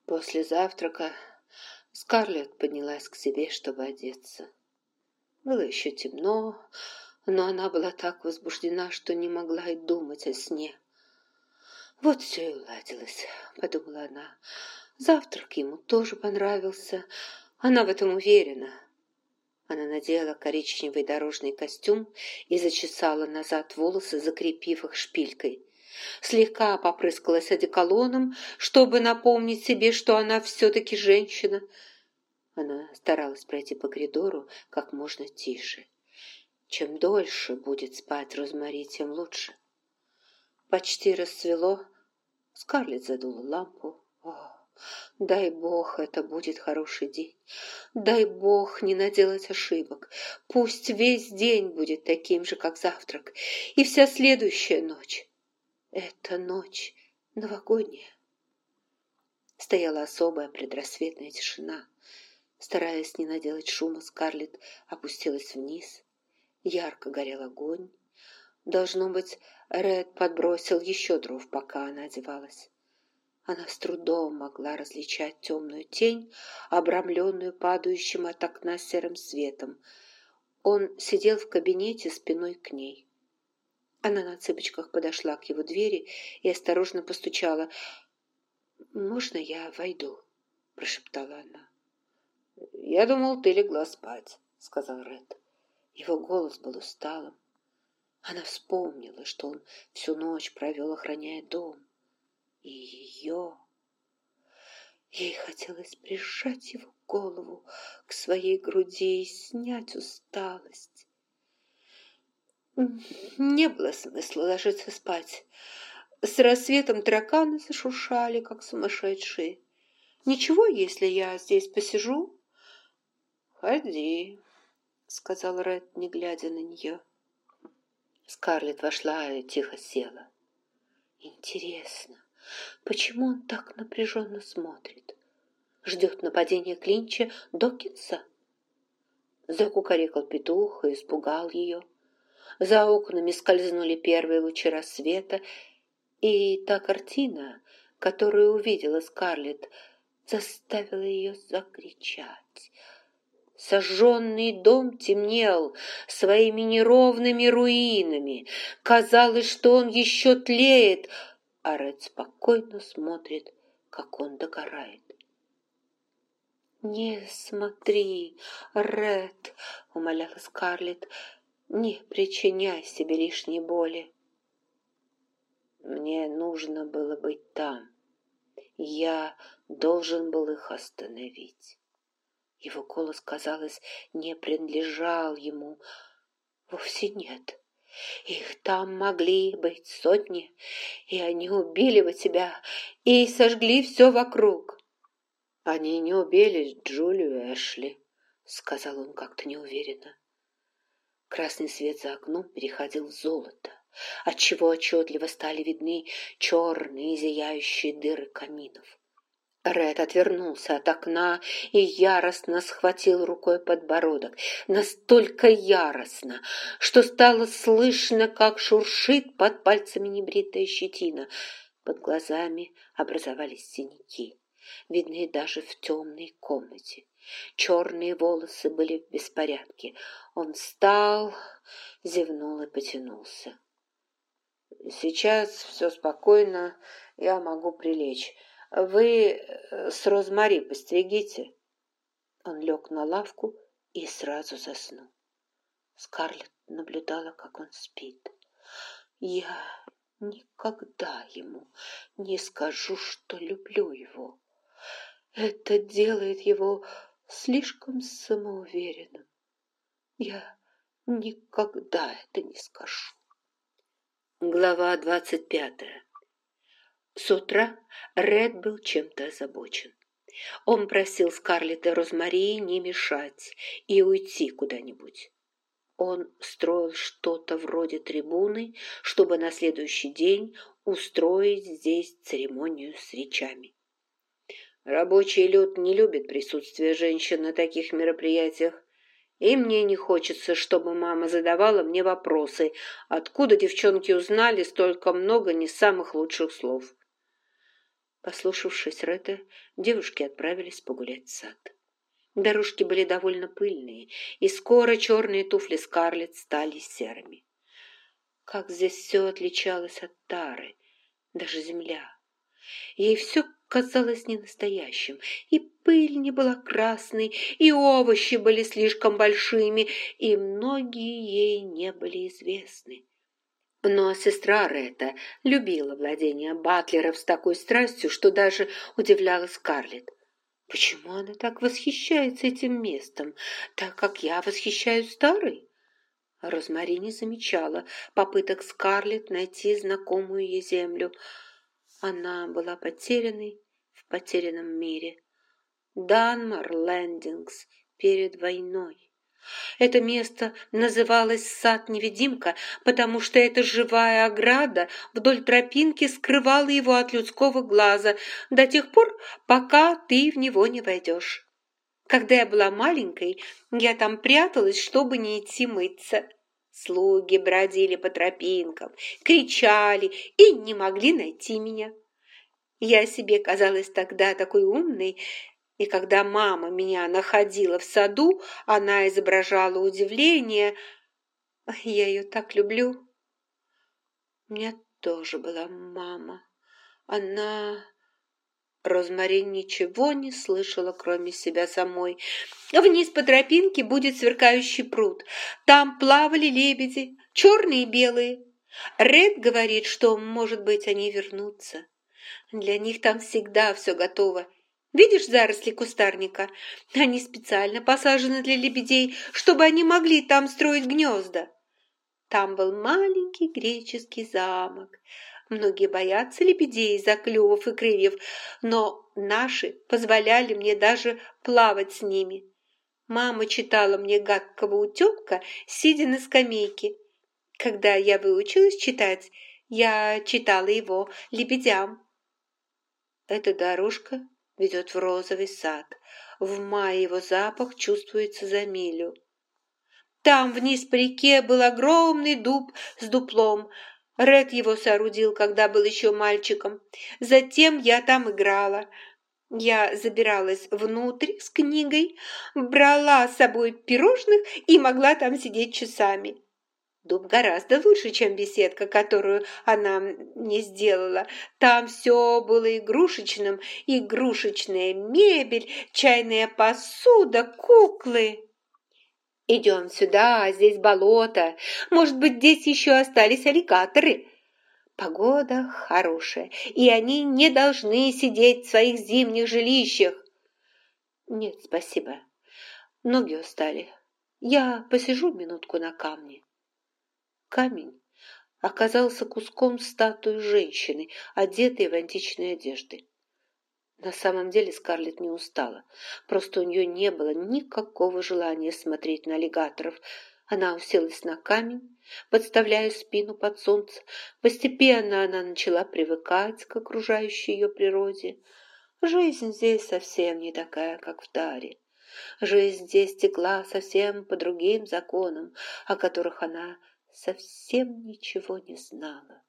После завтрака Скарлетт поднялась к себе, чтобы одеться. Было еще темно, но она была так возбуждена, что не могла и думать о сне. «Вот все и уладилось», — подумала она. «Завтрак ему тоже понравился. Она в этом уверена». Она надела коричневый дорожный костюм и зачесала назад волосы, закрепив их шпилькой. Слегка попрыскалась одеколоном, чтобы напомнить себе, что она все-таки женщина. Она старалась пройти по коридору как можно тише. Чем дольше будет спать Розмари, тем лучше. Почти расцвело. Скарлетт задула лампу. Дай бог, это будет хороший день. Дай бог не наделать ошибок. Пусть весь день будет таким же, как завтрак, и вся следующая ночь. Эта ночь новогодняя. Стояла особая предрассветная тишина. Стараясь не наделать шума, Скарлетт опустилась вниз. Ярко горел огонь. Должно быть, Ред подбросил еще дров, пока она одевалась. Она с трудом могла различать темную тень, обрамленную падающим от окна серым светом. Он сидел в кабинете спиной к ней. Она на цыпочках подошла к его двери и осторожно постучала. «Можно я войду?» – прошептала она. «Я думал, ты легла спать», – сказал Ред. Его голос был усталым. Она вспомнила, что он всю ночь провел, охраняя дом. И ее... Ей хотелось прижать его голову к своей груди и снять усталость. Не было смысла ложиться спать. С рассветом тараканы зашуршали, как сумасшедшие. «Ничего, если я здесь посижу?» «Ходи», — сказал Ред, не глядя на нее. Скарлетт вошла и тихо села. Интересно, почему он так напряженно смотрит? Ждет нападения Клинча Докинса? Закукарекал петух и испугал ее. За окнами скользнули первые лучи рассвета, и та картина, которую увидела Скарлетт, заставила ее закричать. Сожженный дом темнел своими неровными руинами. Казалось, что он еще тлеет, а Ред спокойно смотрит, как он догорает. «Не смотри, Ред», — умоляла Скарлетт, — «не причиняй себе лишней боли». «Мне нужно было быть там. Я должен был их остановить». Его голос, казалось, не принадлежал ему. Вовсе нет. Их там могли быть сотни, и они убили бы тебя и сожгли все вокруг. Они не убили Джулию Эшли, сказал он как-то неуверенно. Красный свет за окном переходил в золото, отчего отчетливо стали видны черные зияющие дыры каминов. Ред отвернулся от окна и яростно схватил рукой подбородок. Настолько яростно, что стало слышно, как шуршит под пальцами небритая щетина. Под глазами образовались синяки, видны даже в темной комнате. Черные волосы были в беспорядке. Он встал, зевнул и потянулся. «Сейчас все спокойно, я могу прилечь. Вы с Розмари постерегите». Он лег на лавку и сразу заснул. Скарлетт наблюдала, как он спит. «Я никогда ему не скажу, что люблю его. Это делает его слишком самоуверенным. Я никогда это не скажу». Глава 25. С утра Ред был чем-то озабочен. Он просил Скарлетт и Розмари не мешать и уйти куда-нибудь. Он строил что-то вроде трибуны, чтобы на следующий день устроить здесь церемонию с речами. Рабочий люд не любит присутствие женщин на таких мероприятиях, и мне не хочется, чтобы мама задавала мне вопросы, откуда девчонки узнали столько много не самых лучших слов. Послушавшись Ретта, девушки отправились погулять в сад. Дорожки были довольно пыльные, и скоро черные туфли Скарлетт стали серыми. Как здесь все отличалось от Тары, даже земля. Ей все казалось ненастоящим, и пыль не была красной, и овощи были слишком большими, и многие ей не были известны. Но сестра Ретта любила владения Батлеров с такой страстью, что даже удивляла Скарлетт. Почему она так восхищается этим местом, так как я восхищаюсь Тарой? Розмари не замечала попыток Скарлетт найти знакомую ей землю. Она была потерянной в потерянном мире. Данмар Лендингс перед войной. Это место называлось «Сад-невидимка», потому что эта живая ограда вдоль тропинки скрывала его от людского глаза до тех пор, пока ты в него не войдешь. Когда я была маленькой, я там пряталась, чтобы не идти мыться. Слуги бродили по тропинкам, кричали и не могли найти меня. Я себе казалась тогда такой умной, и когда мама меня находила в саду, она изображала удивление. Я ее так люблю. У меня тоже была мама. Она... Розмари ничего не слышала, кроме себя самой. Вниз по тропинке будет сверкающий пруд. Там плавали лебеди, черные и белые. Ред говорит, что, может быть, они вернутся. Для них там всегда все готово. Видишь заросли кустарника? Они специально посажены для лебедей, чтобы они могли там строить гнезда. Там был маленький греческий замок. Многие боятся лебедей из-за клювов и крыльев, но наши позволяли мне даже плавать с ними. Мама читала мне гадкого утенка, сидя на скамейке. Когда я выучилась читать, я читала его лебедям. Эта дорожка ведет в розовый сад. В мае его запах чувствуется за милю. Там вниз по реке был огромный дуб с дуплом. Ред его соорудил, когда был еще мальчиком. Затем я там играла. Я забиралась внутрь с книгой, брала с собой пирожных и могла там сидеть часами. Дуб гораздо лучше, чем беседка, которую она мне сделала. Там все было игрушечным, игрушечная мебель, чайная посуда, куклы. Идем сюда, здесь болото. Может быть, здесь еще остались аллигаторы. Погода хорошая, и они не должны сидеть в своих зимних жилищах. Нет, спасибо. Ноги устали. Я посижу минутку на камне. Камень оказался куском статуи женщины, одетой в античные одежды. На самом деле Скарлетт не устала, просто у нее не было никакого желания смотреть на аллигаторов. Она уселась на камень, подставляя спину под солнце. Постепенно она начала привыкать к окружающей ее природе. Жизнь здесь совсем не такая, как в Таре. Жизнь здесь текла совсем по другим законам, о которых она совсем ничего не знала.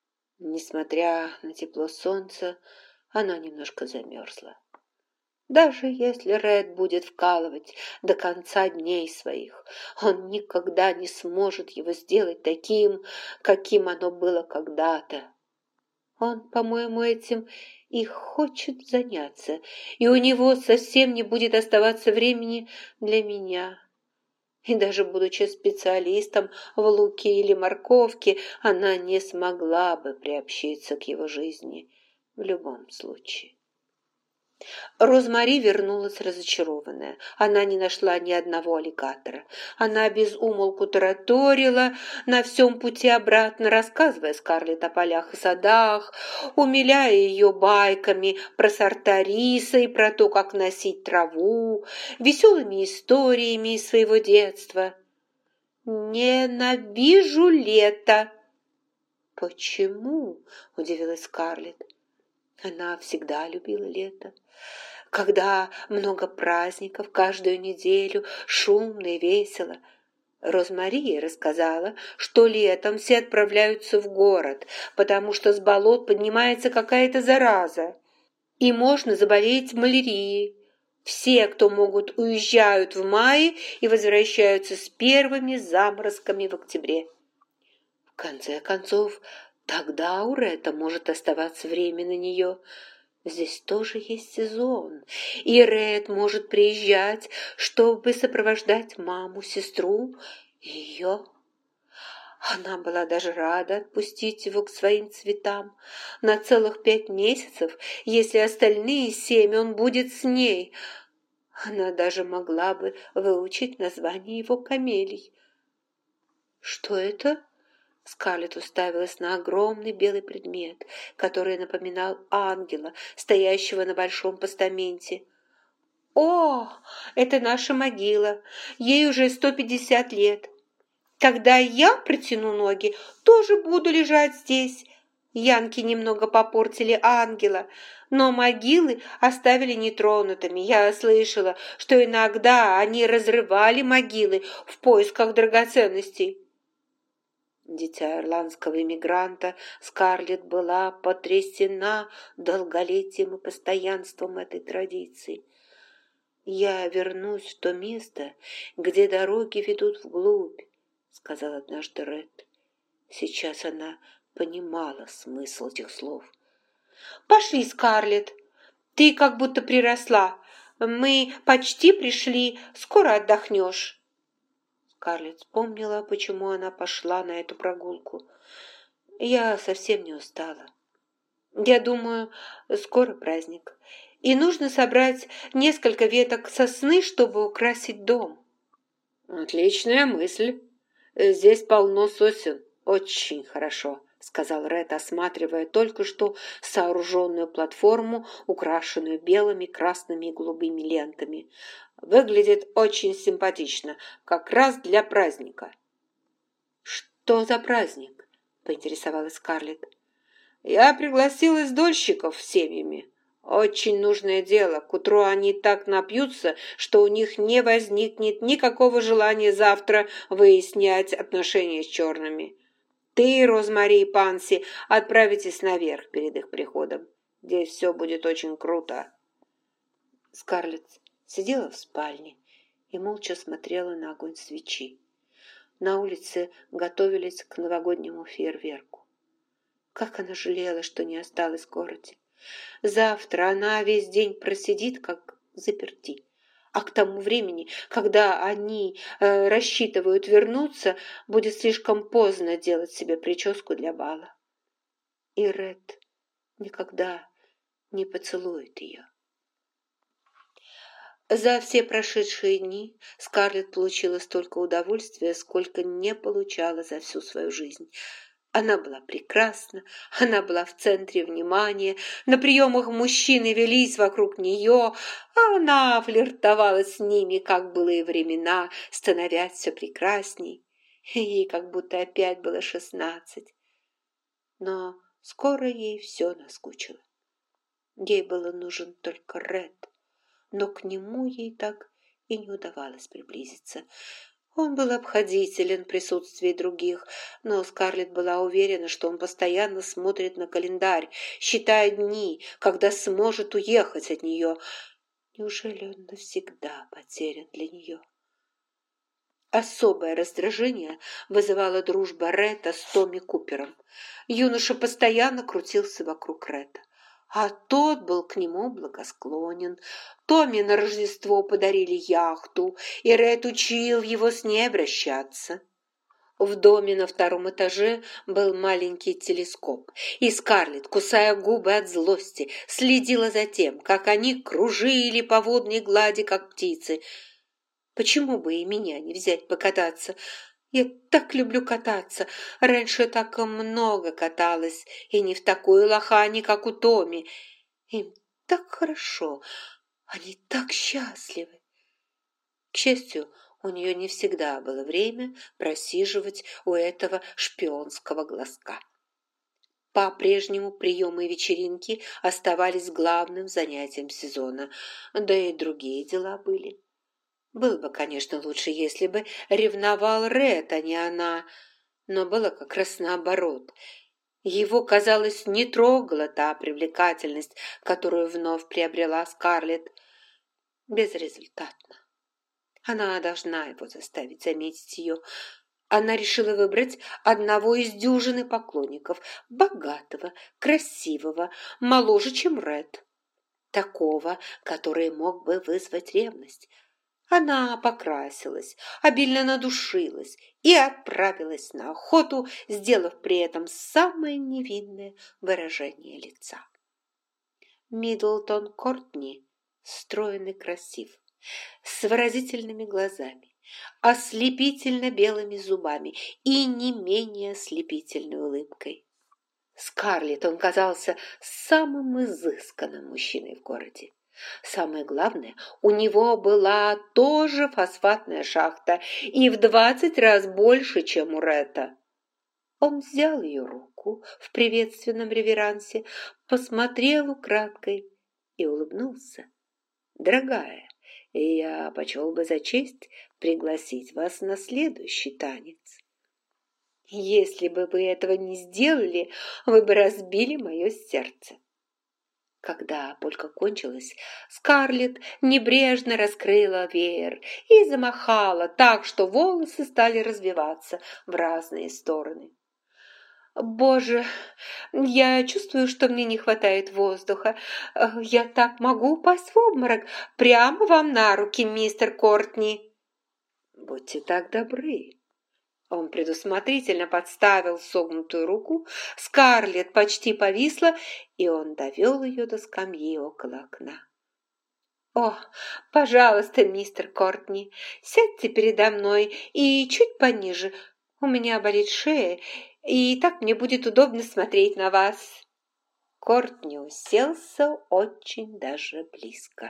Несмотря на тепло солнца, она немножко замерзла. Даже если Ред будет вкалывать до конца дней своих, он никогда не сможет его сделать таким, каким оно было когда-то. Он, по-моему, этим и хочет заняться, и у него совсем не будет оставаться времени для меня. И даже будучи специалистом в луке или морковке, она не смогла бы приобщиться к его жизни в любом случае. Розмари вернулась разочарованная. Она не нашла ни одного аллигатора. Она без умолку тараторила на всем пути обратно, рассказывая Скарлетт о полях и садах, умиляя ее байками про сорта риса и про то, как носить траву, веселыми историями из своего детства. «Ненавижу лето!» «Почему?» – удивилась Скарлетт. Она всегда любила лето. Когда много праздников, каждую неделю, шумно и весело. Розмари рассказала, что летом все отправляются в город, потому что с болот поднимается какая-то зараза. и можно заболеть малярией. Все, кто могут, уезжают в мае и возвращаются с первыми заморозками в октябре. В конце концов, тогда у Ретта может оставаться время на нее. Здесь тоже есть сезон, и Ред может приезжать, чтобы сопровождать маму, сестру и ее. Она была даже рада отпустить его к своим цветам на целых 5 месяцев, если остальные 7 он будет с ней. Она даже могла бы выучить название его камелий. «Что это?» Скарлетт уставилась на огромный белый предмет, который напоминал ангела, стоящего на большом постаменте. «О, это наша могила! Ей уже 150 лет. Когда я протяну ноги, тоже буду лежать здесь. Янки немного попортили ангела, но могилы оставили нетронутыми. Я слышала, что иногда они разрывали могилы в поисках драгоценностей». Дитя ирландского иммигранта, Скарлетт была потрясена долголетием и постоянством этой традиции. «Я вернусь в то место, где дороги ведут вглубь», — сказал однажды Ред. Сейчас она понимала смысл этих слов. «Пошли, Скарлетт, ты как будто приросла. Мы почти пришли, скоро отдохнешь». Скарлетт вспомнила, почему она пошла на эту прогулку. «Я совсем не устала. Я думаю, скоро праздник, и нужно собрать несколько веток сосны, чтобы украсить дом». «Отличная мысль. Здесь полно сосен. Очень хорошо», — сказал Ред, осматривая только что сооруженную платформу, украшенную белыми, красными и голубыми лентами. «Выглядит очень симпатично, как раз для праздника». «Что за праздник?» — поинтересовалась Скарлетт. «Я пригласил издольщиков с семьями. Очень нужное дело. К утру они так напьются, что у них не возникнет никакого желания завтра выяснять отношения с черными. Ты, Розмари и Панси, отправитесь наверх перед их приходом. Здесь все будет очень круто». Скарлетт сидела в спальне и молча смотрела на огонь свечи. На улице готовились к новогоднему фейерверку. Как она жалела, что не осталась в городе. Завтра она весь день просидит, как взаперти. А к тому времени, когда они рассчитывают вернуться, будет слишком поздно делать себе прическу для бала. И Ред никогда не поцелует ее. За все прошедшие дни Скарлетт получила столько удовольствия, сколько не получала за всю свою жизнь. Она была прекрасна, она была в центре внимания, на приемах мужчины велись вокруг нее, а она флиртовала с ними, как былые времена, становясь все прекрасней. Ей как будто опять было 16. Но скоро ей все наскучило. Ей был нужен только Ред, но к нему ей так и не удавалось приблизиться. Он был обходителен в присутствии других, но Скарлетт была уверена, что он постоянно смотрит на календарь, считая дни, когда сможет уехать от нее. Неужели он навсегда потерян для нее? Особое раздражение вызывала дружба Ретта с Томми Купером. Юноша постоянно крутился вокруг Ретта, а тот был к нему благосклонен. Томми на Рождество подарили яхту, и Ред учил его с ней обращаться. В доме на 2-м этаже был маленький телескоп, и Скарлетт, кусая губы от злости, следила за тем, как они кружили по водной глади, как птицы. Почему бы и меня не взять покататься? Я так люблю кататься. Раньше так много каталась, и не в такой лохане, как у Томми. Им так хорошо, они так счастливы. К счастью, у нее не всегда было время просиживать у этого шпионского глазка. По-прежнему приемы и вечеринки оставались главным занятием сезона, да и другие дела были. Было бы, конечно, лучше, если бы ревновал Ред, а не она, но было как раз наоборот. Его, казалось, не трогала та привлекательность, которую вновь приобрела Скарлетт. Безрезультатно. Она должна его заставить заметить ее. Она решила выбрать одного из дюжины поклонников, богатого, красивого, моложе, чем Ред, такого, который мог бы вызвать ревность. Она покрасилась, обильно надушилась и отправилась на охоту, сделав при этом самое невинное выражение лица. Миддлтон Кортни стройный, красив, с выразительными глазами, ослепительно белыми зубами и не менее ослепительной улыбкой. Скарлетт он казался самым изысканным мужчиной в городе. Самое главное, у него была тоже фосфатная шахта и в 20 раз больше, чем у Ретта. Он взял ее руку в приветственном реверансе, посмотрел украдкой и улыбнулся. «Дорогая, я почел бы за честь пригласить вас на следующий танец. Если бы вы этого не сделали, вы бы разбили мое сердце». Когда полька кончилась, Скарлетт небрежно раскрыла веер и замахала так, что волосы стали развиваться в разные стороны. «Боже, я чувствую, что мне не хватает воздуха. Я так могу упасть в обморок прямо вам на руки, мистер Кортни». «Будьте так добры». Он предусмотрительно подставил согнутую руку, Скарлетт почти повисла, и он довел ее до скамьи около окна. «О, пожалуйста, мистер Кортни, сядьте передо мной и чуть пониже. У меня болит шея, и так мне будет удобно смотреть на вас». Кортни уселся очень даже близко.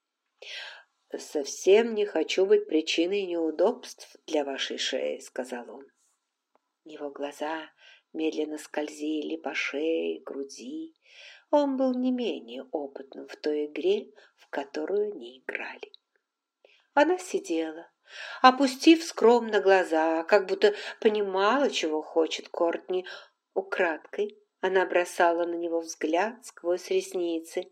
«Совсем не хочу быть причиной неудобств для вашей шеи», — сказал он. Его глаза медленно скользили по шее, груди. Он был не менее опытным в той игре, в которую они играли. Она сидела, опустив скромно глаза, как будто понимала, чего хочет Кортни. Украдкой она бросала на него взгляд сквозь ресницы.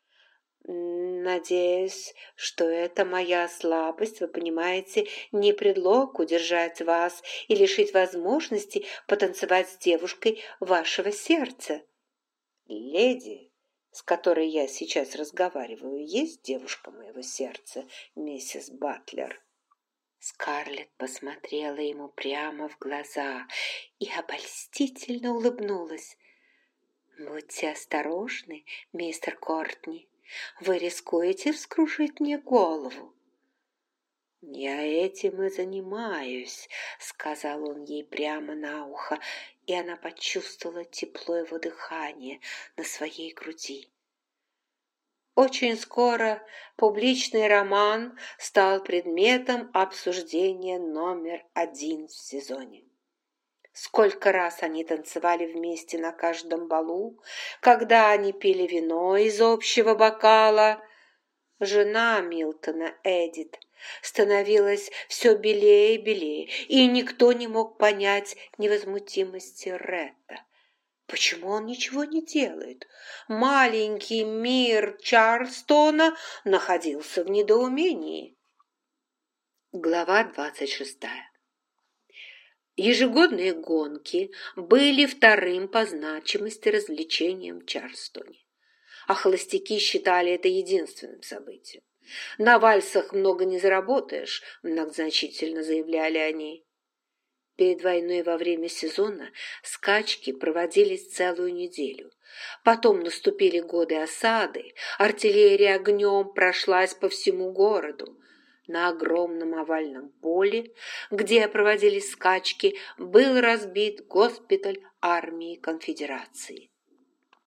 «Надеюсь, что это моя слабость, вы понимаете, не предлог удержать вас и лишить возможности потанцевать с девушкой вашего сердца. Леди, с которой я сейчас разговариваю, есть девушка моего сердца, миссис Батлер». Скарлетт посмотрела ему прямо в глаза и обольстительно улыбнулась. «Будьте осторожны, мистер Кортни. Вы рискуете вскружить мне голову». «Я этим и занимаюсь», — сказал он ей прямо на ухо, и она почувствовала тепло его дыхания на своей груди. Очень скоро публичный роман стал предметом обсуждения номер 1 в сезоне. Сколько раз они танцевали вместе на каждом балу, когда они пили вино из общего бокала. Жена Милтона, Эдит, становилась все белее и белее, и никто не мог понять невозмутимости Ретта. Почему он ничего не делает? Маленький мир Чарльстона находился в недоумении. Глава 26. Ежегодные гонки были вторым по значимости развлечением в Чарльстоне, а холостяки считали это единственным событием. «На вальсах много не заработаешь», – многозначительно заявляли они. Перед войной во время сезона скачки проводились целую неделю. Потом наступили годы осады, артиллерия огнем прошлась по всему городу. На огромном овальном поле, где проводились скачки, был разбит госпиталь армии конфедерации.